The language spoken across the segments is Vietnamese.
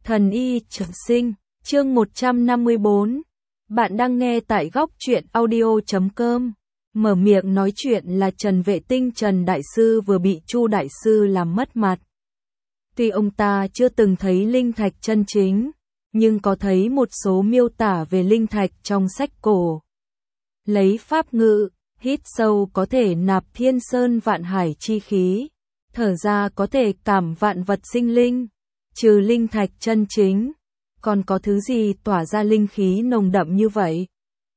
Thần y trường sinh, chương 154. Bạn đang nghe tại góc truyện audio.com. Mở miệng nói chuyện là Trần Vệ Tinh. Trần Đại Sư vừa bị Chu Đại Sư làm mất mặt. Tuy ông ta chưa từng thấy linh thạch chân chính, nhưng có thấy một số miêu tả về linh thạch trong sách cổ. Lấy pháp ngữ, hít sâu có thể nạp thiên sơn vạn hải chi khí, thở ra có thể cảm vạn vật sinh linh. Trừ linh thạch chân chính, còn có thứ gì tỏa ra linh khí nồng đậm như vậy?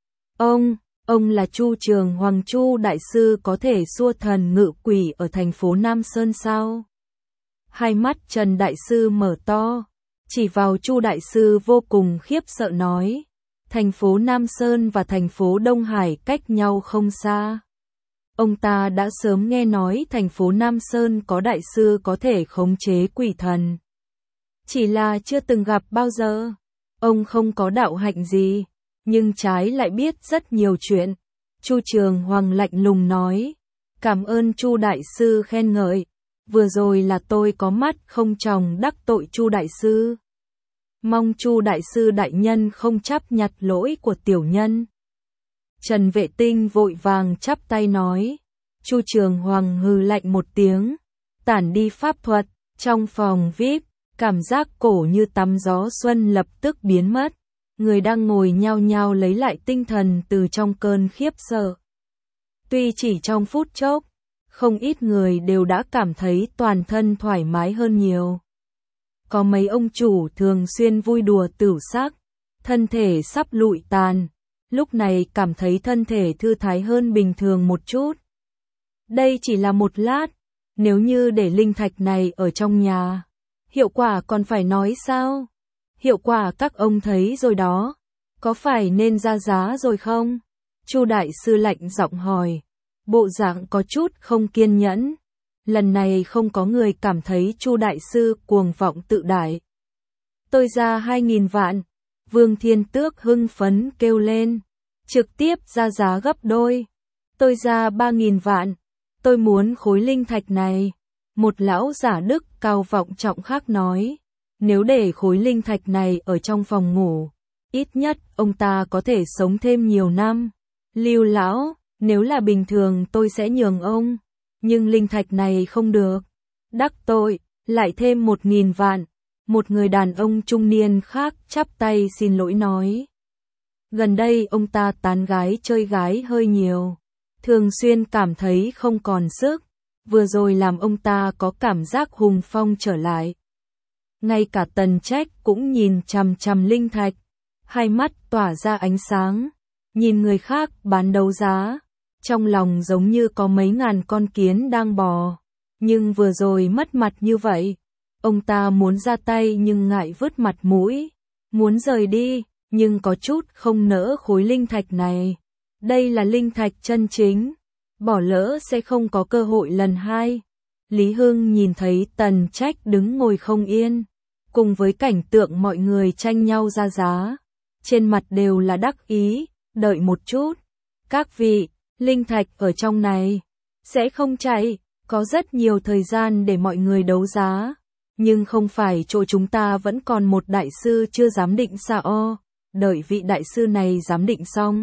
Ông là Chu Trường Hoàng. Chu Đại Sư có thể xua thần ngự quỷ ở thành phố Nam Sơn sao? Hai mắt Trần Đại Sư mở to, chỉ vào Chu Đại Sư vô cùng khiếp sợ nói, thành phố Nam Sơn và thành phố Đông Hải cách nhau không xa. Ông ta đã sớm nghe nói thành phố Nam Sơn có đại sư có thể khống chế quỷ thần. Chỉ là chưa từng gặp bao giờ. Ông không có đạo hạnh gì, nhưng trái lại biết rất nhiều chuyện. Chu Trường Hoàng lạnh lùng nói, cảm ơn Chu Đại Sư khen ngợi. Vừa rồi là tôi có mắt không tròng đắc tội Chu Đại Sư. Mong Chu Đại Sư đại nhân không chấp nhặt lỗi của tiểu nhân. Trần Vệ Tinh vội vàng chắp tay nói. Chu Trường Hoàng hừ lạnh một tiếng, tản đi pháp thuật. Trong phòng VIP, cảm giác cổ như tắm gió xuân lập tức biến mất. Người đang ngồi nhao nhao lấy lại tinh thần từ trong cơn khiếp sợ. Tuy chỉ trong phút chốc, không ít người đều đã cảm thấy toàn thân thoải mái hơn nhiều. Có mấy ông chủ thường xuyên vui đùa tửu sắc, thân thể sắp lụi tàn, lúc này cảm thấy thân thể thư thái hơn bình thường một chút. Đây chỉ là một lát, nếu như để linh thạch này ở trong nhà, hiệu quả còn phải nói sao? Hiệu quả các ông thấy rồi đó, có phải nên ra giá rồi không? Chu Đại Sư lạnh giọng hỏi, bộ dạng có chút không kiên nhẫn. Lần này không có người cảm thấy Chu Đại Sư cuồng vọng tự đại. Tôi ra 2.000 vạn, Vương Thiên Tước hưng phấn kêu lên, trực tiếp ra giá gấp đôi. Tôi ra 3.000 vạn, tôi muốn khối linh thạch này. Một lão giả đức cao vọng trọng khác nói, nếu để khối linh thạch này ở trong phòng ngủ, ít nhất ông ta có thể sống thêm nhiều năm. Lưu lão, nếu là bình thường tôi sẽ nhường ông, nhưng linh thạch này không được. Đắc tội, lại thêm 1.000 vạn. Một người đàn ông trung niên khác chắp tay xin lỗi nói. Gần đây ông ta tán gái chơi gái hơi nhiều, thường xuyên cảm thấy không còn sức. Vừa rồi làm ông ta có cảm giác hùng phong trở lại. Ngay cả Tần Trách cũng nhìn chằm chằm linh thạch, hai mắt tỏa ra ánh sáng, nhìn người khác bán đấu giá, trong lòng giống như có mấy ngàn con kiến đang bò. Nhưng vừa rồi mất mặt như vậy, ông ta muốn ra tay nhưng ngại vứt mặt mũi, muốn rời đi, nhưng có chút không nỡ khối linh thạch này. Đây là linh thạch chân chính, bỏ lỡ sẽ không có cơ hội lần hai. Lý Hưng nhìn thấy Tần Trách đứng ngồi không yên, cùng với cảnh tượng mọi người tranh nhau ra giá, trên mặt đều là đắc ý. Đợi một chút, các vị, linh thạch ở trong này sẽ không chạy, có rất nhiều thời gian để mọi người đấu giá, nhưng không phải chỗ chúng ta vẫn còn một đại sư chưa giám định sao? Đợi vị đại sư này giám định xong,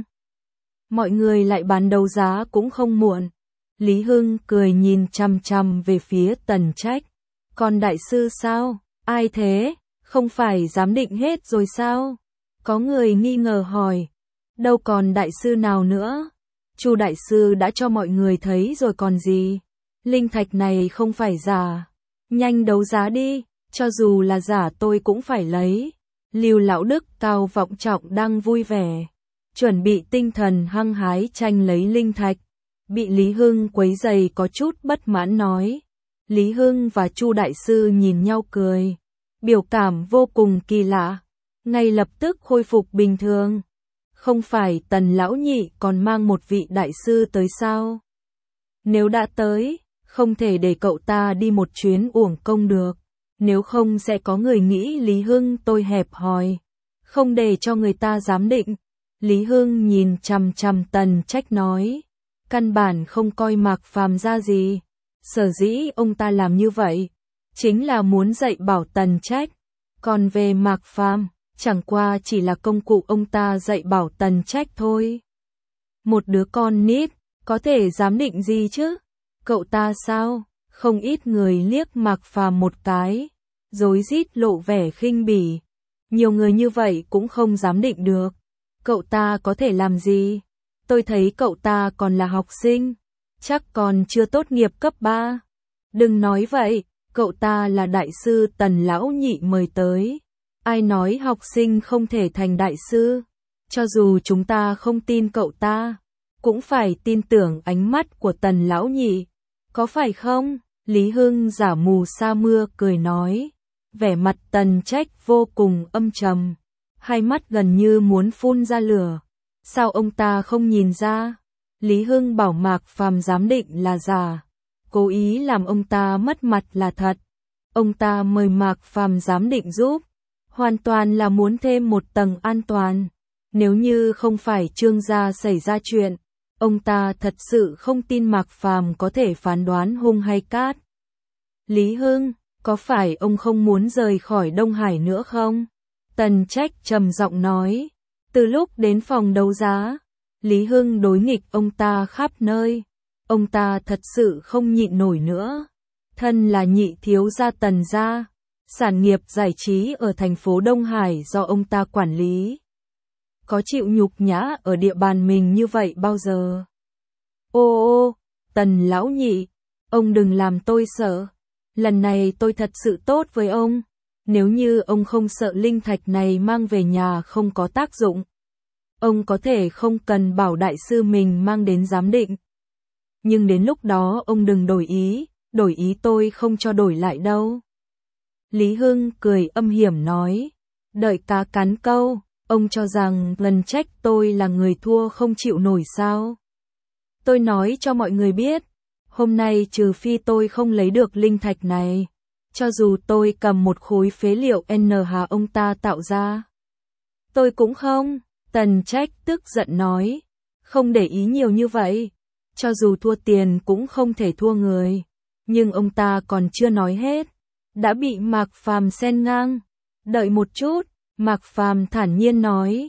mọi người lại bán đấu giá cũng không muộn. Lý Hưng cười nhìn chằm chằm về phía Tần Trách. Còn đại sư sao? Ai thế? Không phải giám định hết rồi sao? Có người nghi ngờ hỏi. Đâu còn đại sư nào nữa? Chu Đại Sư đã cho mọi người thấy rồi còn gì? Linh thạch này không phải giả. Nhanh đấu giá đi, cho dù là giả tôi cũng phải lấy. Lưu lão đức cao vọng trọng đang vui vẻ, chuẩn bị tinh thần hăng hái tranh lấy linh thạch, bị Lý Hưng quấy rầy có chút bất mãn nói. Lý Hưng và Chu Đại Sư nhìn nhau cười, biểu cảm vô cùng kỳ lạ, ngay lập tức khôi phục bình thường. Không phải Tần lão nhị còn mang một vị đại sư tới sao? Nếu đã tới, không thể để cậu ta đi một chuyến uổng công được, nếu không sẽ có người nghĩ Lý Hưng tôi hẹp hòi, không để cho người ta giám định. Lý Hưng nhìn chằm chằm Tần Trách nói, căn bản không coi Mạc Phàm ra gì, sở dĩ ông ta làm như vậy, chính là muốn dạy bảo Tần Trách, Còn về Mạc Phàm, chẳng qua chỉ là công cụ ông ta dạy bảo Tần Trách thôi. Một đứa con nít, có thể giám định gì chứ? Cậu ta sao? Không ít người liếc Mạc Phàm một cái, rối rít lộ vẻ khinh bỉ. Nhiều người như vậy cũng không giám định được. Cậu ta có thể làm gì? Tôi thấy cậu ta còn là học sinh, chắc còn chưa tốt nghiệp cấp 3. Đừng nói vậy, cậu ta là đại sư Tần lão nhị mời tới. Ai nói học sinh không thể thành đại sư? Cho dù chúng ta không tin cậu ta, cũng phải tin tưởng ánh mắt của Tần lão nhị. Có phải không? Lý Hưng giả mù sa mưa cười nói. Vẻ mặt Tần Trách vô cùng âm trầm, hai mắt gần như muốn phun ra lửa. Sao ông ta không nhìn ra? Lý Hưng bảo Mạc Phàm giám định là giả, cố ý làm ông ta mất mặt là thật. Ông ta mời Mạc Phàm giám định giúp, hoàn toàn là muốn thêm một tầng an toàn. Nếu như không phải Trương gia xảy ra chuyện, ông ta thật sự không tin Mạc Phàm có thể phán đoán hung hay cát. Lý Hưng, có phải ông không muốn rời khỏi Đông Hải nữa không? Tần Trách trầm giọng nói. Từ lúc đến phòng đấu giá, Lý Hưng đối nghịch ông ta khắp nơi. Ông ta thật sự không nhịn nổi nữa. Thân là nhị thiếu gia Tần gia, sản nghiệp giải trí ở thành phố Đông Hải do ông ta quản lý. Có chịu nhục nhã ở địa bàn mình như vậy bao giờ? Ô, Tần lão nhị, ông đừng làm tôi sợ. Lần này tôi thật sự tốt với ông. Nếu như ông không sợ linh thạch này mang về nhà không có tác dụng, ông có thể không cần bảo đại sư mình mang đến giám định. Nhưng đến lúc đó ông đừng đổi ý tôi không cho đổi lại đâu. Lý Hưng cười âm hiểm nói, đợi cá cắn câu, ông cho rằng lần Trách tôi là người thua không chịu nổi sao? Tôi nói cho mọi người biết, hôm nay trừ phi tôi không lấy được linh thạch này, cho dù tôi cầm một khối phế liệu NH ông ta tạo ra, tôi cũng không. Tần Trách tức giận nói, không để ý nhiều như vậy, cho dù thua tiền cũng không thể thua người. Nhưng ông ta còn chưa nói hết, đã bị Mạc Phàm xen ngang. Đợi một chút, Mạc Phàm thản nhiên nói.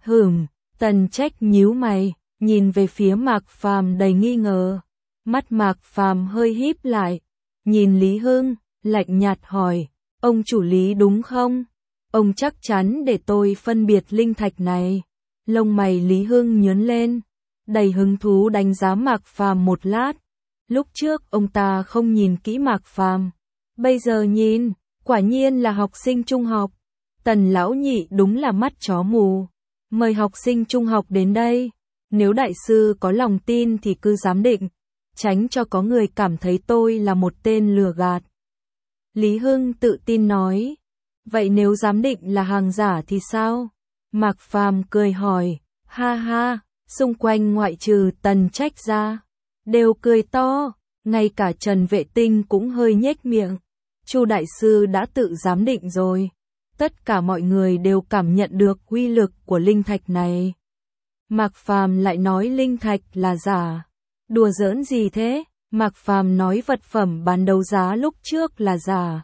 Tần Trách nhíu mày, nhìn về phía Mạc Phàm đầy nghi ngờ. Mắt Mạc Phàm hơi híp lại, nhìn Lý Hưng, lạnh nhạt hỏi, ông chủ Lý đúng không? Ông chắc chắn để tôi phân biệt linh thạch này. Lông mày Lý Hưng nhướng lên, đầy hứng thú đánh giá Mạc Phàm một lát. Lúc trước ông ta không nhìn kỹ Mạc Phàm, bây giờ nhìn, quả nhiên là học sinh trung học. Tần lão nhị đúng là mắt chó mù. Mời học sinh trung học đến đây, nếu đại sư có lòng tin thì cứ giám định, tránh cho có người cảm thấy tôi là một tên lừa gạt. Lý Hưng tự tin nói. Vậy nếu giám định là hàng giả thì sao? Mạc Phàm cười hỏi. Ha ha, xung quanh ngoại trừ Tần Trách ra, đều cười to, ngay cả Trần Vệ Tinh cũng hơi nhếch miệng. Chu đại sư đã tự giám định rồi. Tất cả mọi người đều cảm nhận được uy lực của linh thạch này. Mạc Phàm lại nói linh thạch là giả. Đùa giỡn gì thế? Mạc Phàm nói vật phẩm bán đấu giá lúc trước là giả.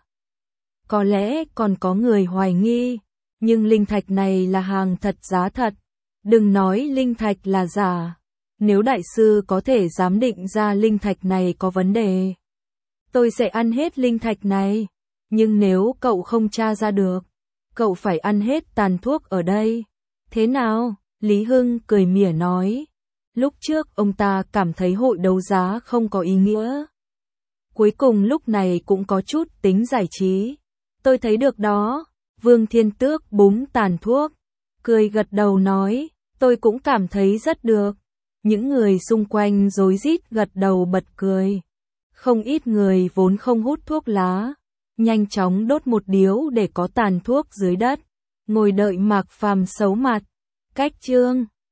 Có lẽ còn có người hoài nghi, nhưng linh thạch này là hàng thật giá thật. Đừng nói linh thạch là giả. Nếu đại sư có thể giám định ra linh thạch này có vấn đề, tôi sẽ ăn hết linh thạch này. Nhưng nếu cậu không tra ra được, cậu phải ăn hết tàn thuốc ở đây. Thế nào? Lý Hưng cười mỉa nói. Lúc trước ông ta cảm thấy hội đấu giá không có ý nghĩa. Cuối cùng lúc này cũng có chút tính giải trí. Tôi thấy được đó. Vương Thiên Tước búng tàn thuốc, cười gật đầu nói, tôi cũng cảm thấy rất được. Những người xung quanh rối rít gật đầu bật cười. Không ít người vốn không hút thuốc lá, nhanh chóng đốt một điếu để có tàn thuốc dưới đất, ngồi đợi Mạc Phàm xấu mặt. Cách chương